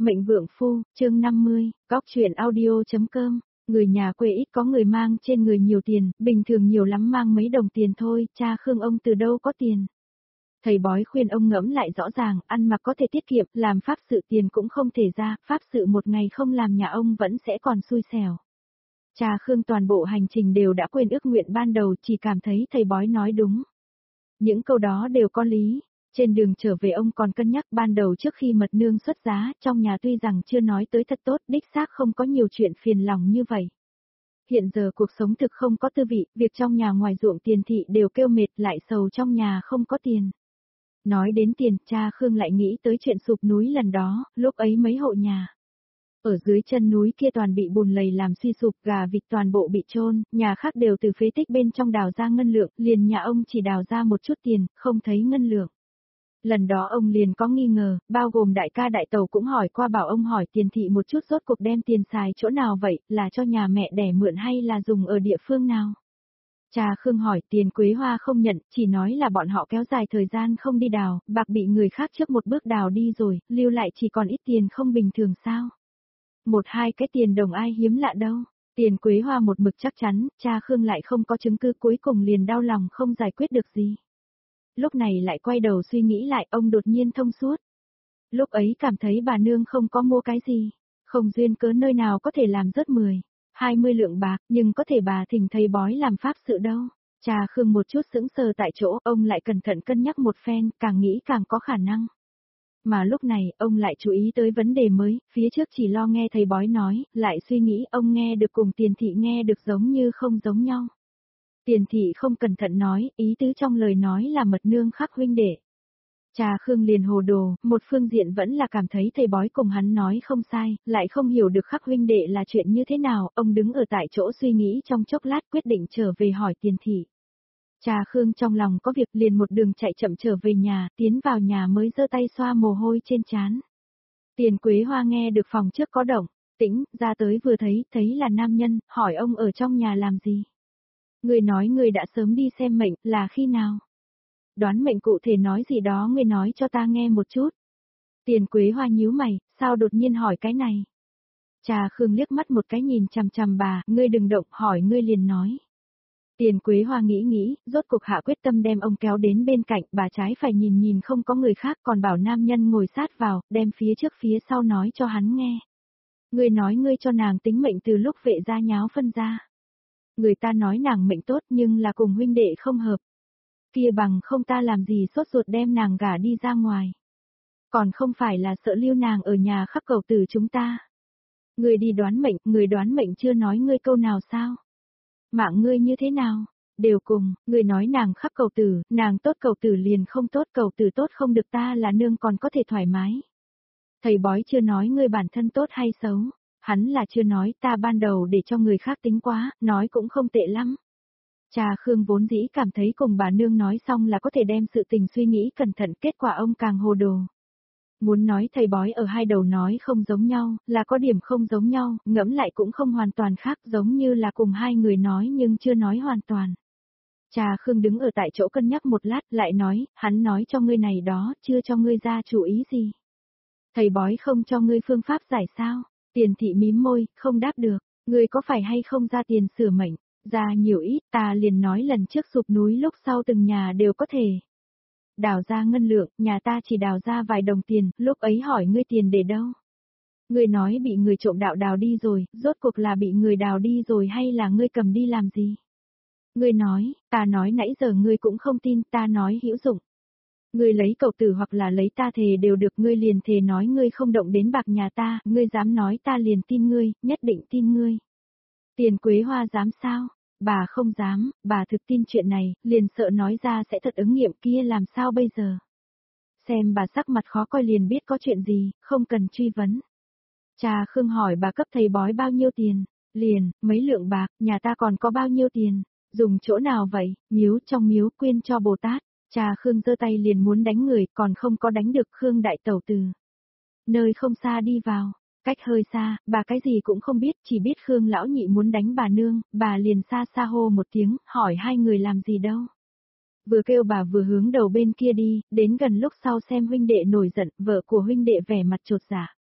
Mệnh Vượng Phu, chương 50, Góc Chuyện Audio.com. Người nhà quê ít có người mang trên người nhiều tiền, bình thường nhiều lắm mang mấy đồng tiền thôi, cha Khương ông từ đâu có tiền. Thầy bói khuyên ông ngẫm lại rõ ràng, ăn mặc có thể tiết kiệm, làm pháp sự tiền cũng không thể ra, pháp sự một ngày không làm nhà ông vẫn sẽ còn xui xẻo. Cha Khương toàn bộ hành trình đều đã quên ước nguyện ban đầu, chỉ cảm thấy thầy bói nói đúng. Những câu đó đều có lý. Trên đường trở về ông còn cân nhắc ban đầu trước khi mật nương xuất giá, trong nhà tuy rằng chưa nói tới thật tốt, đích xác không có nhiều chuyện phiền lòng như vậy. Hiện giờ cuộc sống thực không có tư vị, việc trong nhà ngoài ruộng tiền thị đều kêu mệt, lại sầu trong nhà không có tiền. Nói đến tiền, cha Khương lại nghĩ tới chuyện sụp núi lần đó, lúc ấy mấy hộ nhà ở dưới chân núi kia toàn bị bùn lầy làm suy sụp, gà vịt toàn bộ bị chôn, nhà khác đều từ phế tích bên trong đào ra ngân lượng, liền nhà ông chỉ đào ra một chút tiền, không thấy ngân lượng. Lần đó ông liền có nghi ngờ, bao gồm đại ca đại tẩu cũng hỏi qua, bảo ông hỏi tiền thị một chút rốt cuộc đem tiền xài chỗ nào vậy, là cho nhà mẹ đẻ mượn hay là dùng ở địa phương nào. Cha Khương hỏi, tiền Quế Hoa không nhận, chỉ nói là bọn họ kéo dài thời gian không đi đào, bạc bị người khác trước một bước đào đi rồi, lưu lại chỉ còn ít tiền không bình thường sao. Một hai cái tiền đồng ai hiếm lạ đâu. Tiền Quế Hoa một mực chắc chắn, cha Khương lại không có chứng cứ, cuối cùng liền đau lòng không giải quyết được gì. Lúc này lại quay đầu suy nghĩ lại, ông đột nhiên thông suốt. Lúc ấy cảm thấy bà nương không có mua cái gì, không duyên cớ nơi nào có thể làm rớt 10, 20 lượng bạc, nhưng có thể bà thỉnh thầy bói làm pháp sự đâu. Cha Khương một chút sững sờ tại chỗ, ông lại cẩn thận cân nhắc một phen, càng nghĩ càng có khả năng. Mà lúc này, ông lại chú ý tới vấn đề mới, phía trước chỉ lo nghe thầy bói nói, lại suy nghĩ ông nghe được cùng tiền thị nghe được giống như không giống nhau. Tiền thị không cẩn thận nói, ý tứ trong lời nói là mật nương khắc huynh đệ. Cha Khương liền hồ đồ, một phương diện vẫn là cảm thấy thầy bói cùng hắn nói không sai, lại không hiểu được khắc huynh đệ là chuyện như thế nào, ông đứng ở tại chỗ suy nghĩ trong chốc lát quyết định trở về hỏi tiền thị. Cha Khương trong lòng có việc liền một đường chạy chậm trở về nhà, tiến vào nhà mới giơ tay xoa mồ hôi trên trán. Tiền Quế Hoa nghe được phòng trước có động tĩnh, ra tới vừa thấy là nam nhân, hỏi ông ở trong nhà làm gì. Người nói người đã sớm đi xem mệnh, là khi nào? Đoán mệnh cụ thể nói gì đó người nói cho ta nghe một chút. Tiền Quế Hoa nhíu mày, sao đột nhiên hỏi cái này? Cha Khương liếc mắt một cái nhìn chằm chằm bà, ngươi đừng động, hỏi ngươi liền nói. Tiền Quế Hoa nghĩ, rốt cuộc hạ quyết tâm đem ông kéo đến bên cạnh, bà trái phải nhìn không có người khác, còn bảo nam nhân ngồi sát vào, đem phía trước phía sau nói cho hắn nghe. Ngươi nói ngươi cho nàng tính mệnh từ lúc vệ gia nháo phân ra. Người ta nói nàng mệnh tốt nhưng là cùng huynh đệ không hợp. Kia bằng không ta làm gì sốt ruột đem nàng gả đi ra ngoài. Còn không phải là sợ lưu nàng ở nhà khắc cầu từ chúng ta. Người đi đoán mệnh, người đoán mệnh chưa nói ngươi câu nào sao? Mạng ngươi như thế nào? Đều cùng, người nói nàng khắc cầu tử, nàng tốt cầu tử liền không tốt, cầu tử tốt không được, ta là nương còn có thể thoải mái. Thầy bói chưa nói ngươi bản thân tốt hay xấu, hắn là chưa nói, ta ban đầu để cho người khác tính quá, nói cũng không tệ lắm. Cha Khương vốn dĩ cảm thấy cùng bà nương nói xong là có thể đem sự tình suy nghĩ cẩn thận, kết quả ông càng hồ đồ. Muốn nói thầy bói ở hai đầu nói không giống nhau, là có điểm không giống nhau, ngẫm lại cũng không hoàn toàn khác, giống như là cùng hai người nói nhưng chưa nói hoàn toàn. Cha Khương đứng ở tại chỗ cân nhắc một lát, lại nói, hắn nói cho ngươi này đó, chưa cho ngươi ra chủ ý gì. Thầy bói không cho ngươi phương pháp giải sao? Tiền thị mím môi, không đáp được, ngươi có phải hay không ra tiền sửa mệnh, ra nhiều ít, ta liền nói lần trước sụp núi lúc sau từng nhà đều có thể. Đào ra ngân lượng, nhà ta chỉ đào ra vài đồng tiền, lúc ấy hỏi ngươi tiền để đâu? Ngươi nói bị người trộm đào đi rồi, rốt cuộc là bị người đào đi rồi hay là ngươi cầm đi làm gì? Ngươi nói, ta nói nãy giờ ngươi cũng không tin, ta nói hữu dụng. Ngươi lấy cầu tử hoặc là lấy ta thề đều được, ngươi liền thề nói ngươi không động đến bạc nhà ta, ngươi dám nói ta liền tin ngươi, nhất định tin ngươi. Tiền Quế Hoa dám sao? Bà không dám, bà thực tin chuyện này, liền sợ nói ra sẽ thật ứng nghiệm, kia làm sao bây giờ? Xem bà sắc mặt khó coi liền biết có chuyện gì, không cần truy vấn. Cha Khương hỏi bà cấp thầy bói bao nhiêu tiền? Liền, mấy lượng bạc, nhà ta còn có bao nhiêu tiền? Dùng chỗ nào vậy? Miếu, trong miếu quyên cho Bồ Tát. Cha Khương giơ tay liền muốn đánh người, còn không có đánh được Khương đại tẩu từ nơi không xa đi vào. Cách hơi xa, bà cái gì cũng không biết, chỉ biết Khương lão nhị muốn đánh bà nương, bà liền xa xa hô một tiếng, hỏi hai người làm gì đâu. Vừa kêu bà vừa hướng đầu bên kia đi, đến gần lúc sau xem huynh đệ nổi giận, vợ của huynh đệ vẻ mặt chột dạ.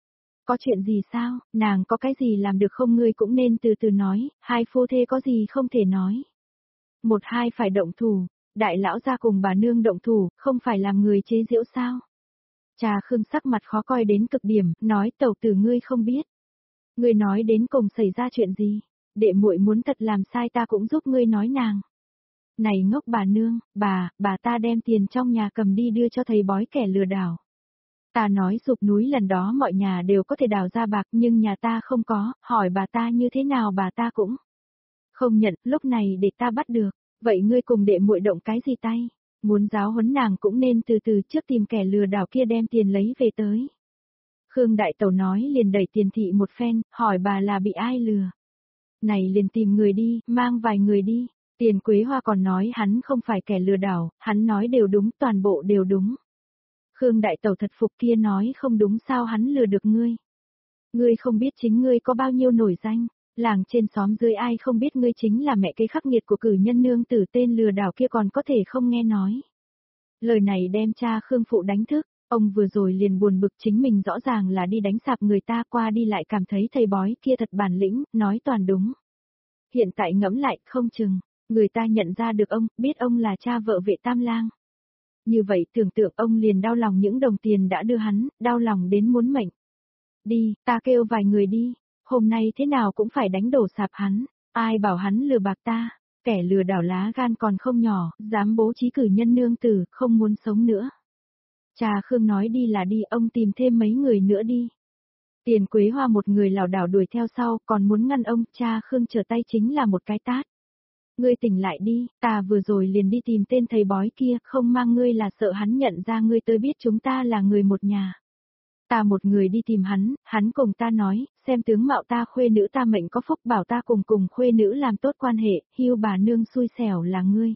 Có chuyện gì sao, nàng có cái gì làm được không, ngươi cũng nên từ từ nói, hai phu thê có gì không thể nói. Một hai phải động thủ, đại lão gia cùng bà nương động thủ, không phải làm người chế giễu sao? Cha Khương sắc mặt khó coi đến cực điểm, nói tẩu tử ngươi không biết. Ngươi nói đến cùng xảy ra chuyện gì? Đệ muội muốn thật làm sai ta cũng giúp ngươi nói nàng. Này ngốc bà nương, bà ta đem tiền trong nhà cầm đi đưa cho thầy bói kẻ lừa đảo. Ta nói sụp núi lần đó mọi nhà đều có thể đào ra bạc nhưng nhà ta không có, hỏi bà ta như thế nào bà ta cũng không nhận, lúc này để ta bắt được. Vậy ngươi cùng đệ muội động cái gì tay? Muốn giáo huấn nàng cũng nên từ từ trước tìm kẻ lừa đảo kia đem tiền lấy về tới. Khương Đại Tẩu nói liền đẩy Tiền thị một phen, hỏi bà là bị ai lừa. Này liền tìm người đi, mang vài người đi. Tiền Quế Hoa còn nói hắn không phải kẻ lừa đảo, hắn nói đều đúng, toàn bộ đều đúng. Khương Đại Tẩu thật phục kia nói không đúng sao hắn lừa được ngươi. Ngươi không biết chính ngươi có bao nhiêu nổi danh, làng trên xóm dưới ai không biết ngươi chính là mẹ kế khắc nghiệt của cử nhân nương tử tên lừa đảo kia còn có thể không nghe nói. Lời này đem cha Khương Phụ đánh thức, ông vừa rồi liền buồn bực chính mình rõ ràng là đi đánh sạp người ta qua đi lại cảm thấy thầy bói kia thật bản lĩnh, nói toàn đúng. Hiện tại ngẫm lại không chừng, người ta nhận ra được ông, biết ông là cha vợ Vệ Tam Lang. Như vậy tưởng tượng ông liền đau lòng những đồng tiền đã đưa hắn, đau lòng đến muốn mệnh. Đi, ta kêu vài người đi, hôm nay thế nào cũng phải đánh đổ sạp hắn, ai bảo hắn lừa bạc ta, kẻ lừa đảo lá gan còn không nhỏ, dám bố trí cử nhân nương tử, không muốn sống nữa. Cha Khương nói đi là đi, ông tìm thêm mấy người nữa đi. Tiền Quế Hoa một người lảo đảo đuổi theo sau, còn muốn ngăn ông, cha Khương trở tay chính là một cái tát. Ngươi tỉnh lại đi, ta vừa rồi liền đi tìm tên thầy bói kia, không mang ngươi là sợ hắn nhận ra ngươi tới biết chúng ta là người một nhà. Ta một người đi tìm hắn cùng ta nói, xem tướng mạo ta khuê nữ ta mệnh có phúc bảo ta cùng khuê nữ làm tốt quan hệ, hiu bà nương xui xẻo là ngươi.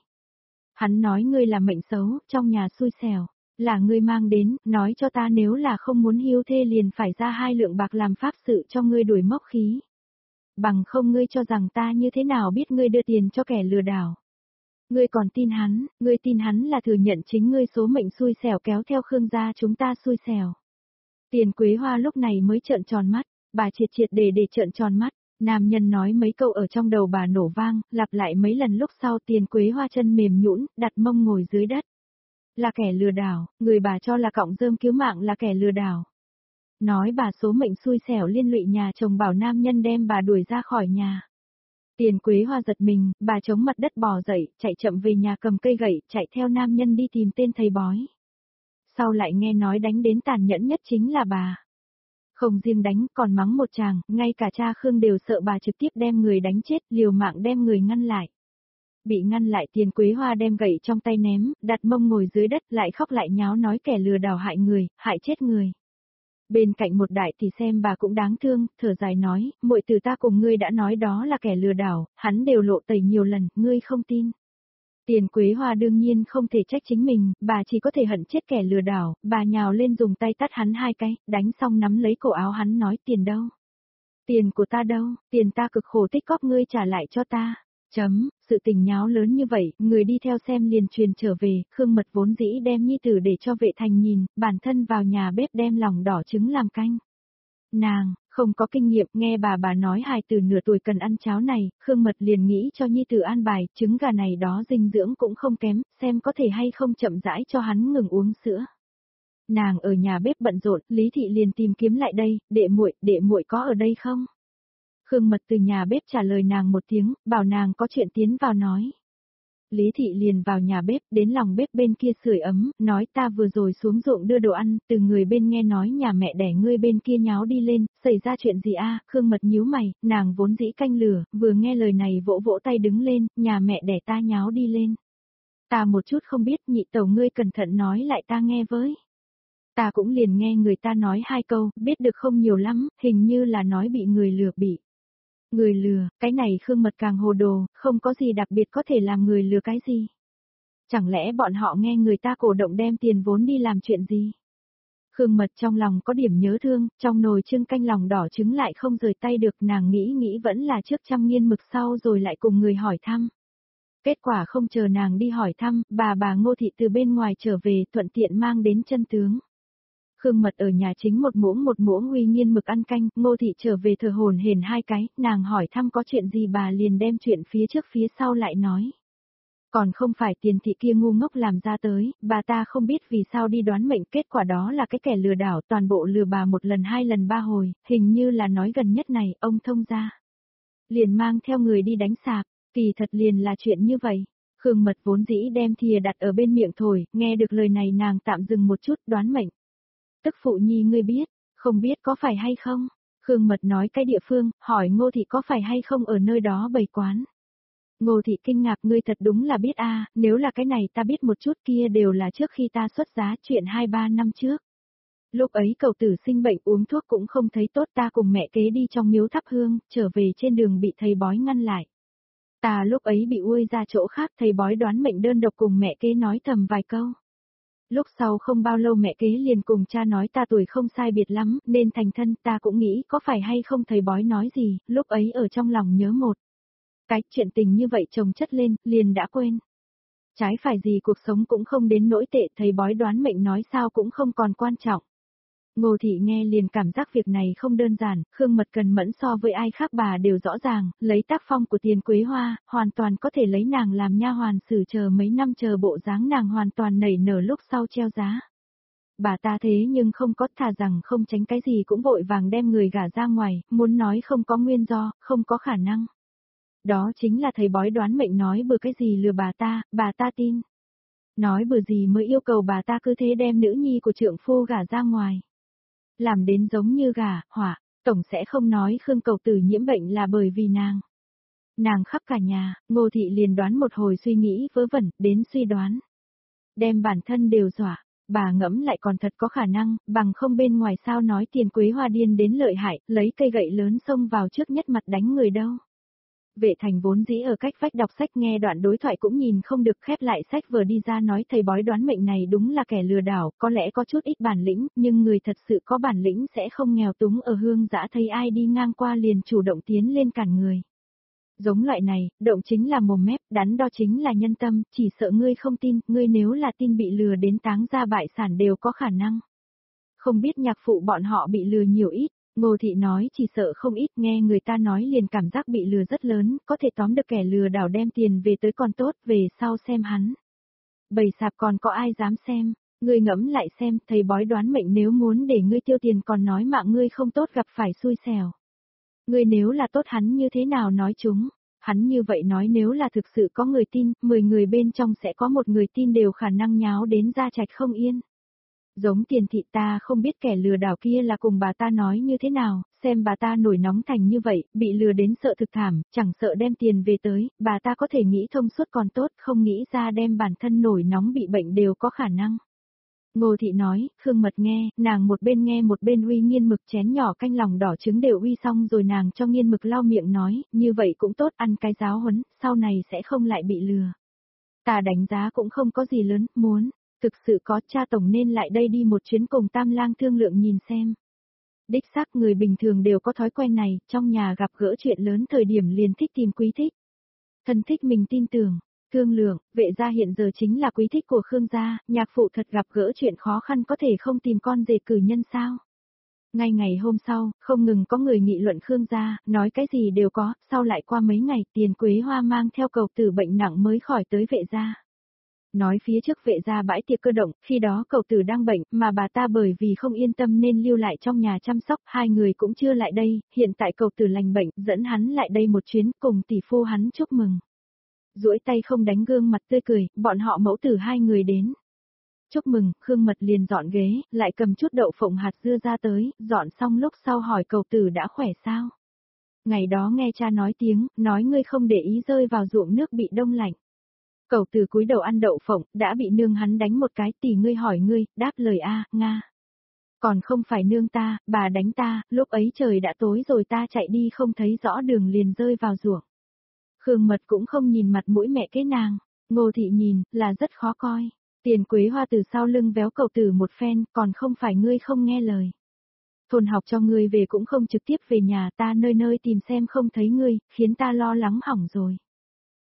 Hắn nói ngươi là mệnh xấu, trong nhà xui xẻo, là ngươi mang đến, nói cho ta nếu là không muốn hiu thê liền phải ra 2 lượng bạc làm pháp sự cho ngươi đuổi mốc khí. Bằng không ngươi cho rằng ta như thế nào biết ngươi đưa tiền cho kẻ lừa đảo. Ngươi còn tin hắn là thừa nhận chính ngươi số mệnh xui xẻo kéo theo Khương gia chúng ta xui xẻo. Tiền Quế Hoa lúc này mới trợn tròn mắt, bà triệt để trợn tròn mắt, nam nhân nói mấy câu ở trong đầu bà nổ vang, lặp lại mấy lần lúc sau Tiền Quế Hoa chân mềm nhũn, đặt mông ngồi dưới đất. Là kẻ lừa đảo, người bà cho là cọng rơm cứu mạng là kẻ lừa đảo. Nói bà số mệnh xui xẻo liên lụy nhà chồng bảo nam nhân đem bà đuổi ra khỏi nhà. Tiền Quế Hoa giật mình, bà chống mặt đất bò dậy, chạy chậm về nhà cầm cây gậy, chạy theo nam nhân đi tìm tên thầy bói. Sau lại nghe nói đánh đến tàn nhẫn nhất chính là bà. Không riêng đánh, còn mắng một chàng, ngay cả cha Khương đều sợ bà trực tiếp đem người đánh chết, liều mạng đem người ngăn lại. Bị ngăn lại Tiền Quế Hoa đem gậy trong tay ném, đặt mông ngồi dưới đất lại khóc lại nháo nói kẻ lừa đảo hại người, hại chết người. Bên cạnh một đại thì xem bà cũng đáng thương, thở dài nói, muội từ ta cùng ngươi đã nói đó là kẻ lừa đảo, hắn đều lộ tẩy nhiều lần, ngươi không tin. Tiền Quế Hoa đương nhiên không thể trách chính mình, bà chỉ có thể hận chết kẻ lừa đảo, bà nhào lên dùng tay tát hắn 2 cái, đánh xong nắm lấy cổ áo hắn nói tiền đâu. Tiền của ta đâu, tiền ta cực khổ tích cóp ngươi trả lại cho ta. Sự tình nháo lớn như vậy, người đi theo xem liền truyền trở về, Khương Mật vốn dĩ đem nhi tử để cho Vệ Thành nhìn, bản thân vào nhà bếp đem lòng đỏ trứng làm canh. Nàng, không có kinh nghiệm, nghe bà nói hài tử nửa tuổi cần ăn cháo này, Khương Mật liền nghĩ cho nhi tử an bài, trứng gà này đó dinh dưỡng cũng không kém, xem có thể hay không chậm rãi cho hắn ngừng uống sữa. Nàng ở nhà bếp bận rộn, Lý Thị liền tìm kiếm lại đây, đệ muội có ở đây không? Khương Mật từ nhà bếp trả lời nàng một tiếng, bảo nàng có chuyện tiến vào nói. Lý Thị liền vào nhà bếp, đến lòng bếp bên kia sưởi ấm, nói ta vừa rồi xuống ruộng đưa đồ ăn, từ người bên nghe nói nhà mẹ đẻ ngươi bên kia nháo đi lên, xảy ra chuyện gì a? Khương Mật nhíu mày, nàng vốn dĩ canh lửa, vừa nghe lời này vỗ vỗ tay đứng lên, nhà mẹ đẻ ta nháo đi lên. Ta một chút không biết, nhị tẩu ngươi cẩn thận nói lại ta nghe với. Ta cũng liền nghe người ta nói 2 câu, biết được không nhiều lắm, hình như là nói bị người lừa bị. Người lừa, cái này Khương Mật càng hồ đồ, không có gì đặc biệt có thể làm người lừa cái gì. Chẳng lẽ bọn họ nghe người ta cổ động đem tiền vốn đi làm chuyện gì? Khương Mật trong lòng có điểm nhớ thương, trong nồi trưng canh lòng đỏ trứng lại không rời tay được, nàng nghĩ vẫn là trước chăm nghiên mực sau rồi lại cùng người hỏi thăm. Kết quả không chờ nàng đi hỏi thăm, bà Ngô Thị từ bên ngoài trở về thuận tiện mang đến chân tướng. Khương Mật ở nhà chính một muỗng uy nghiên mực ăn canh, Ngô Thị trở về thở hổn hển hai cái, nàng hỏi thăm có chuyện gì bà liền đem chuyện phía trước phía sau lại nói. Còn không phải Tiền thị kia ngu ngốc làm ra tới, bà ta không biết vì sao đi đoán mệnh, kết quả đó là cái kẻ lừa đảo toàn bộ lừa bà một lần hai lần ba hồi, hình như là nói gần nhất này, ông thông gia. Liền mang theo người đi đánh sạp, kỳ thật liền là chuyện như vậy. Khương Mật vốn dĩ đem thìa đặt ở bên miệng thổi, nghe được lời này nàng tạm dừng một chút đoán mệnh. Tức phụ nhi ngươi biết, không biết có phải hay không? Khương Mật nói cái địa phương, hỏi Ngô Thị có phải hay không ở nơi đó bày quán. Ngô Thị kinh ngạc, ngươi thật đúng là biết a, nếu là cái này ta biết một chút, kia đều là trước khi ta xuất giá, chuyện 2-3 năm trước. Lúc ấy cậu tử sinh bệnh uống thuốc cũng không thấy tốt, ta cùng mẹ kế đi trong miếu thắp hương, trở về trên đường bị thầy bói ngăn lại. Ta lúc ấy bị uôi ra chỗ khác, thầy bói đoán mệnh đơn độc cùng mẹ kế nói thầm vài câu. Lúc sau không bao lâu mẹ kế liền cùng cha nói ta tuổi không sai biệt lắm, nên thành thân, ta cũng nghĩ có phải hay không thầy bói nói gì, lúc ấy ở trong lòng nhớ một. Cái chuyện tình như vậy chồng chất lên, liền đã quên. Trái phải gì cuộc sống cũng không đến nỗi tệ, thầy bói đoán mệnh nói sao cũng không còn quan trọng. Ngô Thị nghe liền cảm giác việc này không đơn giản, Khương Mật cần mẫn so với ai khác bà đều rõ ràng, lấy tác phong của Tiền Quế Hoa, hoàn toàn có thể lấy nàng làm nha hoàn xử, chờ mấy năm chờ bộ dáng nàng hoàn toàn nảy nở lúc sau treo giá. Bà ta thế nhưng không có, thà rằng không tránh cái gì cũng vội vàng đem người gả ra ngoài, muốn nói không có nguyên do, không có khả năng. Đó chính là thầy bói đoán mệnh nói bừa cái gì lừa bà ta tin. Nói bừa gì mới yêu cầu bà ta cứ thế đem nữ nhi của trượng phu gả ra ngoài. Làm đến giống như gả, hỏa, tổng sẽ không nói Khương Cầu Tử nhiễm bệnh là bởi vì nàng. Nàng khắp cả nhà, Ngô Thị liền đoán một hồi suy nghĩ vớ vẩn, đến suy đoán. Đem bản thân đều dọa, bà ngẫm lại còn thật có khả năng, bằng không bên ngoài sao nói Tiền Quế Hoa điên đến lợi hại, lấy cây gậy lớn xông vào trước nhất mặt đánh người đâu. Vệ Thành vốn dĩ ở cách vách đọc sách nghe đoạn đối thoại cũng nhìn không được, khép lại sách vừa đi ra nói thầy bói đoán mệnh này đúng là kẻ lừa đảo, có lẽ có chút ít bản lĩnh, nhưng người thật sự có bản lĩnh sẽ không nghèo túng ở hương dã thấy ai đi ngang qua liền chủ động tiến lên cản người. Giống loại này, động chính là mồm mép, đắn đo chính là nhân tâm, chỉ sợ ngươi không tin, ngươi nếu là tin bị lừa đến táng ra bại sản đều có khả năng. Không biết nhạc phụ bọn họ bị lừa nhiều ít. Ngô Thị nói chỉ sợ không ít, nghe người ta nói liền cảm giác bị lừa rất lớn, có thể tóm được kẻ lừa đảo đem tiền về tới còn tốt, về sau xem hắn. Bầy sạp còn có ai dám xem, ngươi ngẫm lại xem, thầy bói đoán mệnh nếu muốn để ngươi tiêu tiền còn nói mạng ngươi không tốt gặp phải xui xẻo. Ngươi nếu là tốt hắn như thế nào nói chúng, hắn như vậy nói nếu là thực sự có người tin, 10 người bên trong sẽ có một người tin đều khả năng nháo đến gia trạch không yên. Giống Tiền thị ta không biết kẻ lừa đảo kia là cùng bà ta nói như thế nào, xem bà ta nổi nóng thành như vậy, bị lừa đến sợ thực thảm, chẳng sợ đem tiền về tới, bà ta có thể nghĩ thông suốt còn tốt, không nghĩ ra đem bản thân nổi nóng bị bệnh đều có khả năng. Ngô Thị nói, Khương Mật nghe, nàng một bên nghe một bên uy nghiên mực, chén nhỏ canh lòng đỏ trứng đều uy xong rồi nàng cho nghiên mực lau miệng nói, như vậy cũng tốt, ăn cái giáo huấn, sau này sẽ không lại bị lừa. Ta đánh giá cũng không có gì lớn, muốn. Thực sự có, cha tổng nên lại đây đi một chuyến cùng Tam Lang thương lượng nhìn xem. Đích xác người bình thường đều có thói quen này, trong nhà gặp gỡ chuyện lớn thời điểm liền thích tìm quý thích. Thân thích mình tin tưởng, thương lượng, vệ gia hiện giờ chính là quý thích của Khương gia, nhạc phụ thật gặp gỡ chuyện khó khăn có thể không tìm con rể cử nhân sao. Ngay ngày hôm sau, không ngừng có người nghị luận Khương gia, nói cái gì đều có, sau lại qua mấy ngày Tiền Quế Hoa mang theo Cầu Tử bệnh nặng mới khỏi tới vệ gia. Nói phía trước vệ gia bãi tiệc cơ động, khi đó Cầu Tử đang bệnh, mà bà ta bởi vì không yên tâm nên lưu lại trong nhà chăm sóc, hai người cũng chưa lại đây, hiện tại Cầu Tử lành bệnh, dẫn hắn lại đây một chuyến, cùng tỷ phu hắn chúc mừng. Duỗi tay không đánh gương mặt tươi cười, bọn họ mẫu tử hai người đến. Chúc mừng, Khương Mật liền dọn ghế, lại cầm chút đậu phộng hạt dưa ra tới, dọn xong lúc sau hỏi Cầu Tử đã khỏe sao. Ngày đó nghe cha nói tiếng, nói ngươi không để ý rơi vào ruộng nước bị đông lạnh. Cầu Tử cúi đầu ăn đậu phộng, đã bị nương hắn đánh một cái, tỷ ngươi hỏi ngươi, đáp lời a, Nga. Còn không phải nương ta, bà đánh ta, lúc ấy trời đã tối rồi ta chạy đi không thấy rõ đường liền rơi vào ruộng. Khương Mật cũng không nhìn mặt mũi mẹ kế nàng, Ngô Thị nhìn, là rất khó coi. Tiền Quế Hoa từ sau lưng véo Cầu Tử một phen, còn không phải ngươi không nghe lời. Thôn học cho ngươi về cũng không trực tiếp về nhà ta nơi nơi tìm xem không thấy ngươi, khiến ta lo lắng hỏng rồi.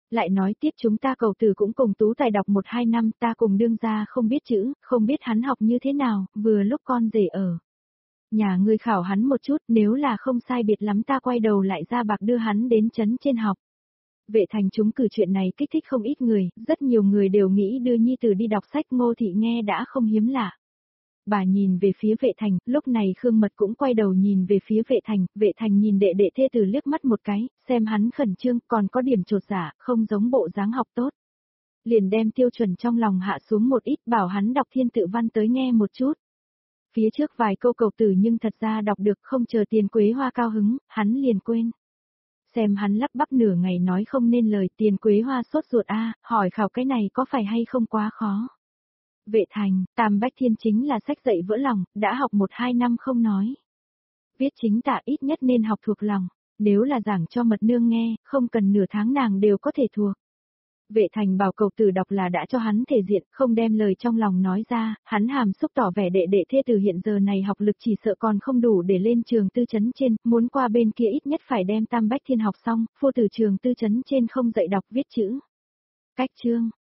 Lại nói tiếp chúng ta cầu từ cũng cùng tú tài đọc 1-2 năm, ta cùng đương gia không biết chữ, không biết hắn học như thế nào, vừa lúc con rể ở. Nhà ngươi khảo hắn một chút, nếu là không sai biệt lắm ta quay đầu lại ra bạc đưa hắn đến trấn trên học. Vệ thành chúng cử chuyện này kích thích không ít người, rất nhiều người đều nghĩ đưa nhi tử đi đọc sách. Ngô Thị nghe đã không hiếm lạ. Bà nhìn về phía vệ thành, lúc này Khương Mật cũng quay đầu nhìn về phía vệ thành nhìn đệ đệ thê tử liếc mắt một cái, xem hắn khẩn trương, còn có điểm trột dạ, không giống bộ dáng học tốt. Liền đem Tiêu Chuẩn trong lòng hạ xuống một ít, bảo hắn đọc thiên tự văn tới nghe một chút. Phía trước vài câu cầu tử nhưng thật ra đọc được, không chờ Tiền Quế Hoa cao hứng, hắn liền quên. Xem hắn lắp bắp nửa ngày nói không nên lời, Tiền Quế Hoa sốt ruột hỏi khảo cái này có phải hay không quá khó. Vệ thành, Tam Bách Thiên chính là sách dạy vỡ lòng, đã học 1-2 năm không nói. Viết chính tả ít nhất nên học thuộc lòng, nếu là giảng cho mật nương nghe, không cần nửa tháng nàng đều có thể thuộc. Vệ thành bảo cầu tử đọc là đã cho hắn thể diện, không đem lời trong lòng nói ra, hắn hàm xúc tỏ vẻ đệ đệ thê tử hiện giờ này học lực chỉ sợ còn không đủ để lên trường tư trấn trên, muốn qua bên kia ít nhất phải đem Tam Bách Thiên học xong, phu tử trường tư trấn trên không dạy đọc viết chữ. Cách chương